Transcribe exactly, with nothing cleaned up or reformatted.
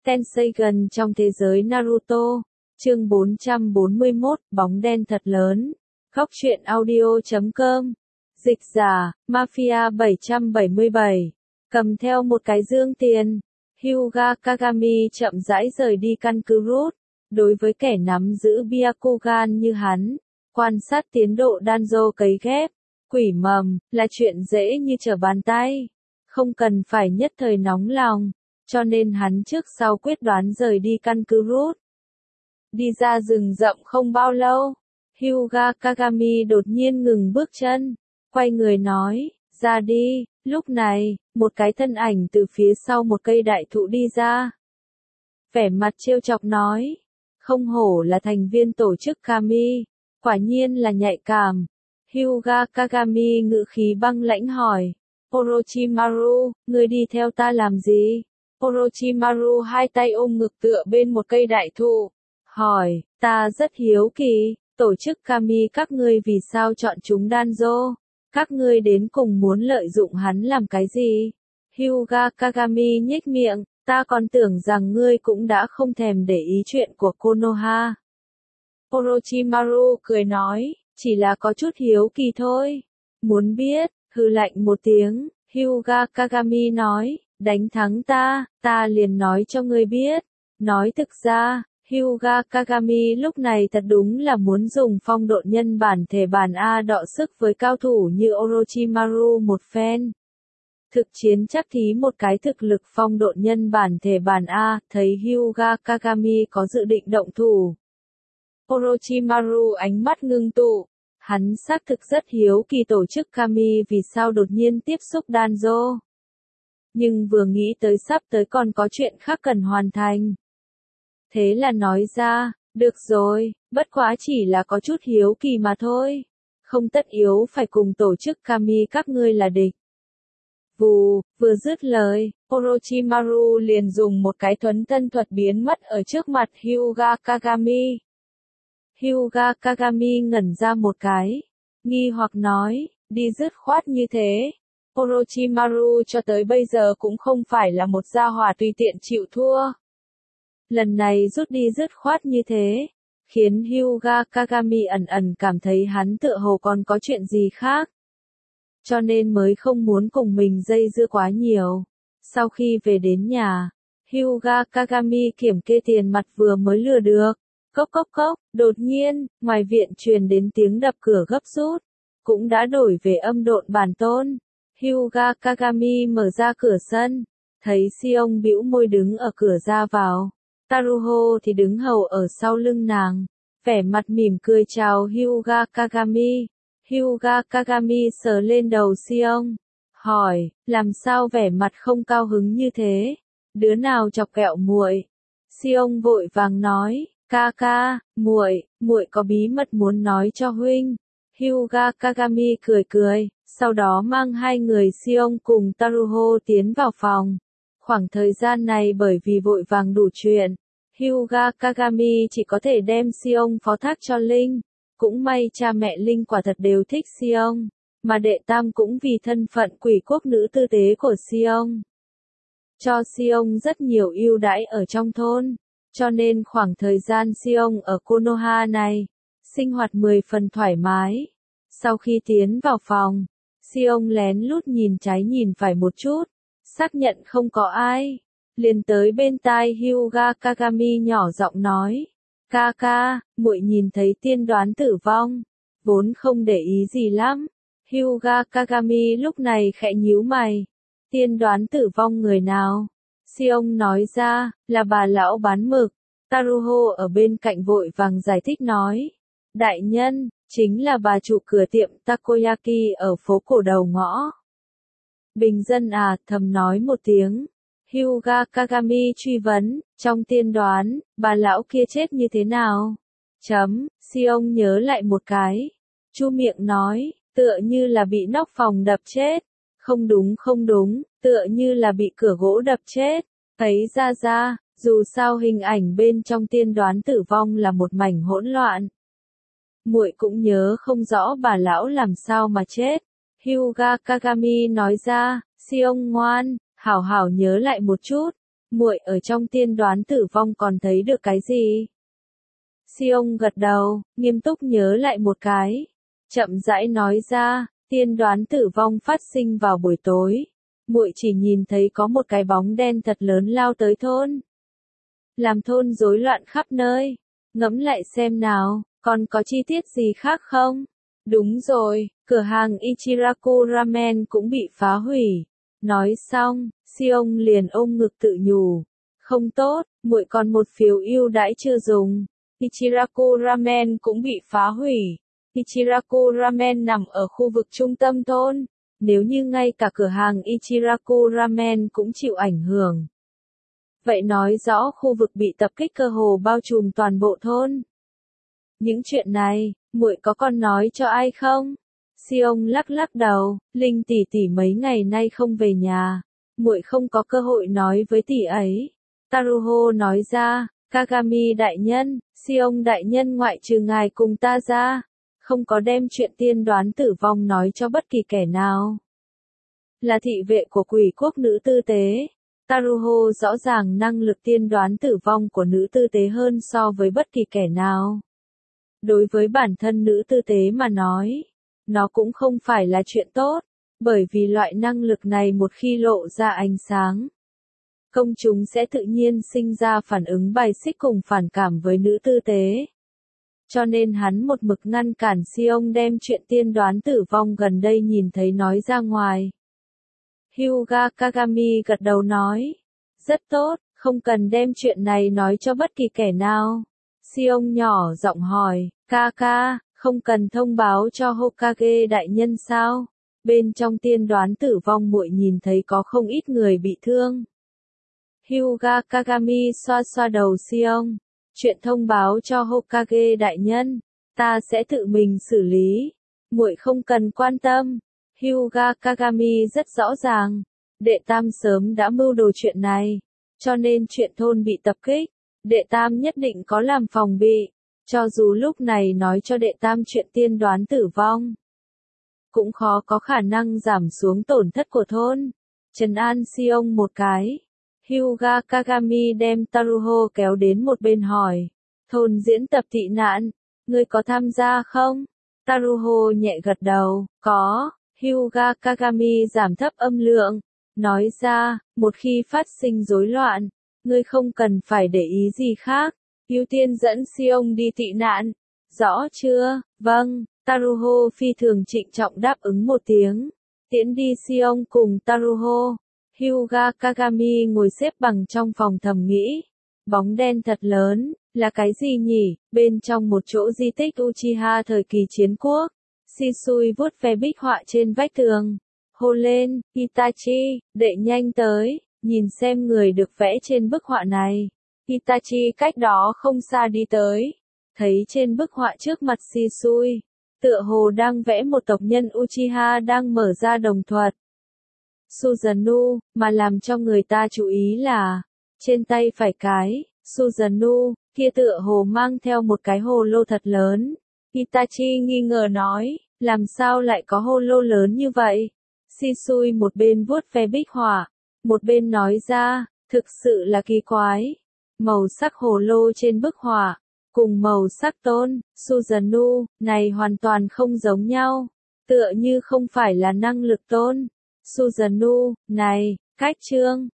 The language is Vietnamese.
Tenseigan trong thế giới Naruto. Chương bốn trăm bốn mươi mốt, bóng đen thật lớn. Góc truyện audio chấm com. Dịch giả, Mafia bảy trăm bảy mươi bảy. Cầm theo một cái dương tiền, Hyuga Kagami chậm rãi rời đi căn cứ Root. Đối với kẻ nắm giữ Byakugan như hắn, quan sát tiến độ Danzo cấy ghép, quỷ mầm, là chuyện dễ như trở bàn tay. Không cần phải nhất thời nóng lòng, cho nên hắn trước sau quyết đoán rời đi căn cứ Root. Đi ra rừng rậm không bao lâu, Hyuga Kagami đột nhiên ngừng bước chân, quay người nói, ra đi. Lúc này, một cái thân ảnh từ phía sau một cây đại thụ đi ra. Vẻ mặt trêu chọc nói, không hổ là thành viên tổ chức Kami, quả nhiên là nhạy cảm. Hyuga Kagami ngữ khí băng lãnh hỏi, Orochimaru, ngươi đi theo ta làm gì? Orochimaru hai tay ôm ngực tựa bên một cây đại thụ, hỏi, ta rất hiếu kỳ, tổ chức Kami các ngươi vì sao chọn chúng Danzo? Các ngươi đến cùng muốn lợi dụng hắn làm cái gì? Hyuga Kagami nhếch miệng, ta còn tưởng rằng ngươi cũng đã không thèm để ý chuyện của Konoha. Orochimaru cười nói, chỉ là có chút hiếu kỳ thôi. Muốn biết, hừ lạnh một tiếng, Hyuga Kagami nói, đánh thắng ta, ta liền nói cho ngươi biết. Nói thực ra, Hyuga Kagami lúc này thật đúng là muốn dùng phong độn nhân bản thể bản A đọ sức với cao thủ như Orochimaru một phen. Thực chiến chắc thí một cái thực lực phong độn nhân bản thể bản A, thấy Hyuga Kagami có dự định động thủ. Orochimaru ánh mắt ngưng tụ, hắn xác thực rất hiếu kỳ tổ chức Kami vì sao đột nhiên tiếp xúc Danzo. Nhưng vừa nghĩ tới sắp tới còn có chuyện khác cần hoàn thành. Thế là nói ra, được rồi, bất quá chỉ là có chút hiếu kỳ mà thôi. Không tất yếu phải cùng tổ chức Kami các ngươi là địch. Vù, vừa dứt lời, Orochimaru liền dùng một cái thuấn thân thuật biến mất ở trước mặt Hyuga Kagami. Hyuga Kagami ngẩn ra một cái, nghi hoặc nói, đi dứt khoát như thế. Orochimaru cho tới bây giờ cũng không phải là một gia hỏa tùy tiện chịu thua. Lần này rút đi dứt khoát như thế, khiến Hyuga Kagami ẩn ẩn cảm thấy hắn tựa hồ còn có chuyện gì khác. Cho nên mới không muốn cùng mình dây dưa quá nhiều. Sau khi về đến nhà, Hyuga Kagami kiểm kê tiền mặt vừa mới lừa được. Cốc cốc cốc, đột nhiên, ngoài viện truyền đến tiếng đập cửa gấp rút. Cũng đã đổi về âm độn bản tôn. Hyuga Kagami mở ra cửa sân, thấy Xiong bĩu môi đứng ở cửa ra vào. Taruho thì đứng hầu ở sau lưng nàng, vẻ mặt mỉm cười chào Hyuga Kagami. Hyuga Kagami sờ lên đầu Xiong, hỏi, làm sao vẻ mặt không cao hứng như thế? Đứa nào chọc ghẹo muội? Xiong vội vàng nói, ca ca, muội, muội có bí mật muốn nói cho huynh. Hyuga Kagami cười cười, sau đó mang hai người Xiong cùng Taruho tiến vào phòng. Khoảng thời gian này bởi vì vội vàng đủ chuyện, Hyuga Kagami chỉ có thể đem Xiong phó thác cho Linh. Cũng may cha mẹ Linh quả thật đều thích Xiong, mà đệ tam cũng vì thân phận quỷ quốc nữ tư tế của Xiong. Cho Xiong rất nhiều ưu đãi ở trong thôn, cho nên khoảng thời gian Xiong ở Konoha này, sinh hoạt mười phần thoải mái. Sau khi tiến vào phòng, Xiong lén lút nhìn trái nhìn phải một chút, xác nhận không có ai, liền tới bên tai Hyuga Kagami nhỏ giọng nói, ca ca, muội nhìn thấy tiên đoán tử vong, vốn không để ý gì lắm. Hyuga Kagami lúc này khẽ nhíu mày, tiên đoán tử vong người nào? Xiong nói ra, là bà lão bán mực. Taruho ở bên cạnh vội vàng giải thích nói, đại nhân, chính là bà chủ cửa tiệm takoyaki ở phố cổ đầu ngõ. Bình dân à, thầm nói một tiếng. Hyuga Kagami truy vấn, trong tiên đoán, bà lão kia chết như thế nào? Chấm, Xiong nhớ lại một cái. Chu miệng nói, tựa như là bị nóc phòng đập chết. Không đúng không đúng, tựa như là bị cửa gỗ đập chết. Thấy ra ra, dù sao hình ảnh bên trong tiên đoán tử vong là một mảnh hỗn loạn. Muội cũng nhớ không rõ bà lão làm sao mà chết. Hyuga Kagami nói ra, Xiong ngoan, hảo hảo nhớ lại một chút. muội ở trong tiên đoán tử vong còn thấy được cái gì? Xiong gật đầu, nghiêm túc nhớ lại một cái. Chậm rãi nói ra, tiên đoán tử vong phát sinh vào buổi tối. Muội chỉ nhìn thấy có một cái bóng đen thật lớn lao tới thôn. Làm thôn rối loạn khắp nơi. Ngẫm lại xem nào, còn có chi tiết gì khác không? Đúng rồi, cửa hàng Ichiraku Ramen cũng bị phá hủy. Nói xong, Xiong liền ôm ngực tự nhủ. Không tốt, muội còn một phiếu ưu đãi chưa dùng. Ichiraku Ramen cũng bị phá hủy. Ichiraku Ramen nằm ở khu vực trung tâm thôn. Nếu như ngay cả cửa hàng Ichiraku Ramen cũng chịu ảnh hưởng. Vậy nói rõ khu vực bị tập kích cơ hồ bao trùm toàn bộ thôn. Những chuyện này, muội có còn nói cho ai không? Xiong lắc lắc đầu, Linh tỷ tỷ mấy ngày nay không về nhà, muội không có cơ hội nói với tỷ ấy. Taruho nói ra, Kagami đại nhân, Xiong đại nhân ngoại trừ ngài cùng ta ra, không có đem chuyện tiên đoán tử vong nói cho bất kỳ kẻ nào. Là thị vệ của quỷ quốc nữ tư tế. Taruho rõ ràng năng lực tiên đoán tử vong của nữ tư tế hơn so với bất kỳ kẻ nào. Đối với bản thân nữ tư tế mà nói, nó cũng không phải là chuyện tốt, bởi vì loại năng lực này một khi lộ ra ánh sáng, công chúng sẽ tự nhiên sinh ra phản ứng bài xích cùng phản cảm với nữ tư tế. Cho nên hắn một mực ngăn cản Xiong đem chuyện tiên đoán tử vong gần đây nhìn thấy nói ra ngoài. Hyuga Kagami gật đầu nói, rất tốt, không cần đem chuyện này nói cho bất kỳ kẻ nào. Xiong nhỏ giọng hỏi, ca ca, không cần thông báo cho Hokage đại nhân sao? Bên trong tiên đoán tử vong muội nhìn thấy có không ít người bị thương. Hyuga Kagami xoa xoa đầu Xiong, chuyện thông báo cho Hokage đại nhân, ta sẽ tự mình xử lý, muội không cần quan tâm. Hyuga Kagami rất rõ ràng, đệ tam sớm đã mưu đồ chuyện này, cho nên chuyện thôn bị tập kích, đệ tam nhất định có làm phòng bị, cho dù lúc này nói cho đệ tam chuyện tiên đoán tử vong, cũng khó có khả năng giảm xuống tổn thất của thôn. Trấn an Xiong một cái, Hyuga Kagami đem Taruho kéo đến một bên hỏi, thôn diễn tập tị nạn, ngươi có tham gia không? Taruho nhẹ gật đầu, có. Hyuga Kagami giảm thấp âm lượng, nói ra, một khi phát sinh rối loạn, ngươi không cần phải để ý gì khác, ưu tiên dẫn Xiong đi tị nạn. Rõ chưa? Vâng, Taruho phi thường trịnh trọng đáp ứng một tiếng, tiễn đi Xiong cùng Taruho. Hyuga Kagami ngồi xếp bằng trong phòng thầm nghĩ, bóng đen thật lớn, là cái gì nhỉ? Bên trong một chỗ di tích Uchiha thời kỳ chiến quốc. Shisui vuốt ve bích họa trên vách tường. Hô lên, Itachi, đệ nhanh tới, nhìn xem người được vẽ trên bức họa này. Itachi cách đó không xa đi tới. Thấy trên bức họa trước mặt Shisui, tựa hồ đang vẽ một tộc nhân Uchiha đang mở ra đồng thuật. Susanoo, mà làm cho người ta chú ý là, trên tay phải cái, Susanoo, kia tựa hồ mang theo một cái hồ lô thật lớn. Itachi nghi ngờ nói, làm sao lại có hồ lô lớn như vậy? Shisui một bên vuốt ve bích họa, một bên nói ra, thực sự là kỳ quái. Màu sắc hồ lô trên bức họa, cùng màu sắc tôn, Susanoo, này hoàn toàn không giống nhau. Tựa như không phải là năng lực tôn. Susanoo, này, cách chương,